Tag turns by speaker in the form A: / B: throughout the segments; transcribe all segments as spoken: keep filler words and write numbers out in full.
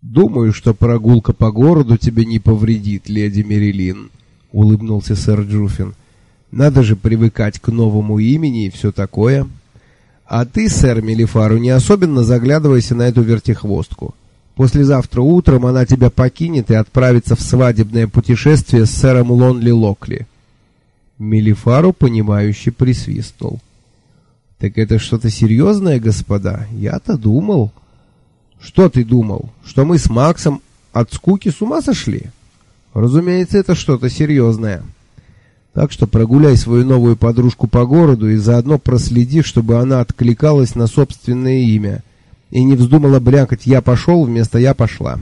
A: «Думаю, что прогулка по городу тебе не повредит, леди Мерилин», — улыбнулся сэр Джуффин. «Надо же привыкать к новому имени и все такое. А ты, сэр Мелифару, не особенно заглядывайся на эту вертихвостку. Послезавтра утром она тебя покинет и отправится в свадебное путешествие с сэром Лонли Локли». Мелифару, понимающе присвистнул. «Так это что-то серьезное, господа? Я-то думал...» «Что ты думал? Что мы с Максом от скуки с ума сошли?» «Разумеется, это что-то серьезное. Так что прогуляй свою новую подружку по городу и заодно проследи, чтобы она откликалась на собственное имя и не вздумала брякать «я пошел» вместо «я пошла».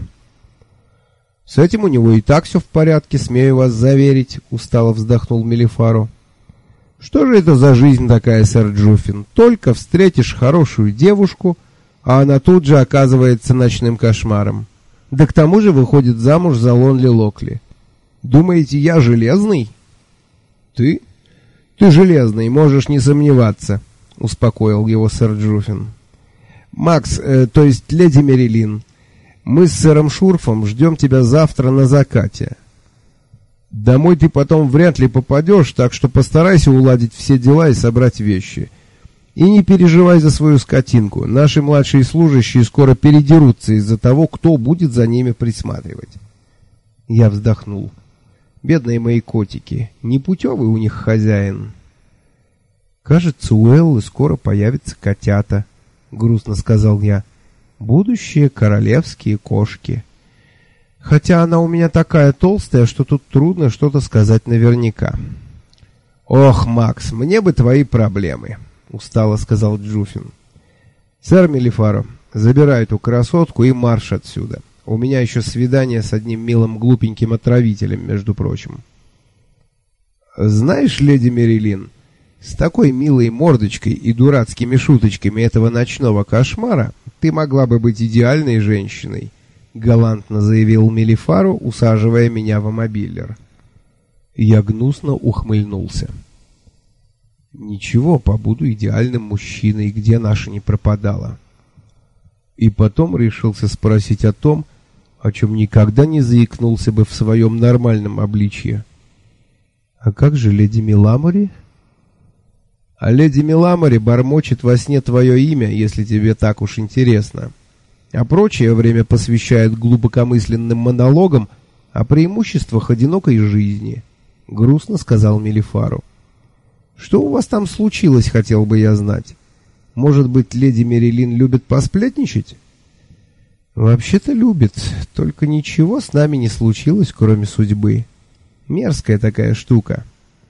A: «С этим у него и так все в порядке, смею вас заверить», — устало вздохнул Мелифару. «Что же это за жизнь такая, сэр Джуффин? Только встретишь хорошую девушку, а она тут же оказывается ночным кошмаром. Да к тому же выходит замуж за Лонли Локли. Думаете, я железный?» «Ты? Ты железный, можешь не сомневаться», — успокоил его сэр Джуффин. «Макс, э, то есть леди Мерилин, мы с сэром Шурфом ждем тебя завтра на закате. Домой ты потом вряд ли попадешь, так что постарайся уладить все дела и собрать вещи. И не переживай за свою скотинку. Наши младшие служащие скоро передерутся из-за того, кто будет за ними присматривать». Я вздохнул. Бедные мои котики, непутевый у них хозяин. «Кажется, у Эллы скоро появятся котята», — грустно сказал я. «Будущие королевские кошки. Хотя она у меня такая толстая, что тут трудно что-то сказать наверняка». «Ох, Макс, мне бы твои проблемы», — устало сказал Джуффин. «Сэр Мелифаро, забирай эту красотку и марш отсюда. У меня еще свидание с одним милым глупеньким отравителем, между прочим». «Знаешь, леди Мерилин, с такой милой мордочкой и дурацкими шуточками этого ночного кошмара ты могла бы быть идеальной женщиной», — галантно заявил Мелифару, усаживая меня в мобилер. Я гнусно ухмыльнулся. «Ничего, побуду идеальным мужчиной, где наша не пропадала». И потом решился спросить о том, о чем никогда не заикнулся бы в своем нормальном обличье. «А как же леди Миламори?» «А леди Миламори бормочет во сне твое имя, если тебе так уж интересно, а прочее время посвящает глубокомысленным монологам о преимуществах одинокой жизни», — грустно сказал Мелифару. «Что у вас там случилось, хотел бы я знать? Может быть, леди Мерилин любит посплетничать?» «Вообще-то любит, только ничего с нами не случилось, кроме судьбы. Мерзкая такая штука».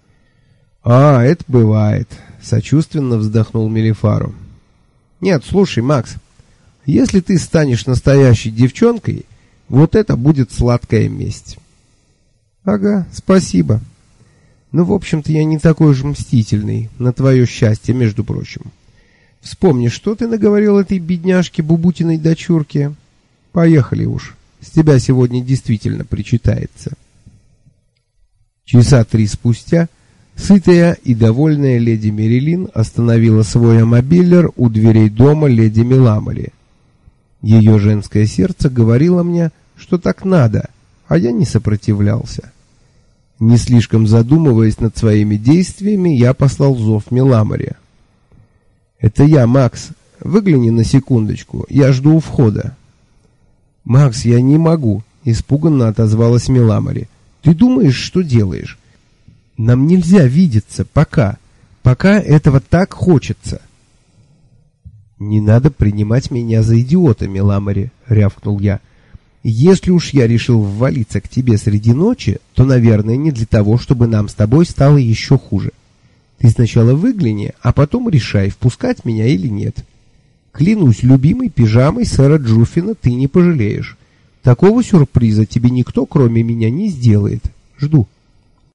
A: «А, это бывает», — сочувственно вздохнул Мелифару. «Нет, слушай, Макс, если ты станешь настоящей девчонкой, вот это будет сладкая месть». «Ага, спасибо. Ну, в общем-то, я не такой уж мстительный, на твое счастье, между прочим. Вспомни, что ты наговорил этой бедняжке Бубутиной дочурке. Поехали уж, с тебя сегодня действительно причитается». Часа три спустя сытая и довольная леди Мерилин остановила свой мобилер у дверей дома леди Миламори. Ее женское сердце говорило мне, что так надо, а я не сопротивлялся. Не слишком задумываясь над своими действиями, я послал зов Миламори. «Это я, Макс. Выгляни на секундочку. Я жду у входа». «Макс, я не могу», — испуганно отозвалась Миламори. «Ты думаешь, что делаешь? Нам нельзя видеться пока. Пока этого так хочется». «Не надо принимать меня за идиота, Миламори», — рявкнул я. «Если уж я решил ввалиться к тебе среди ночи, то, наверное, не для того, чтобы нам с тобой стало еще хуже. Ты сначала выгляни, а потом решай, впускать меня или нет. Клянусь любимой пижамой сэра Джуффина, ты не пожалеешь. Такого сюрприза тебе никто, кроме меня, не сделает. Жду».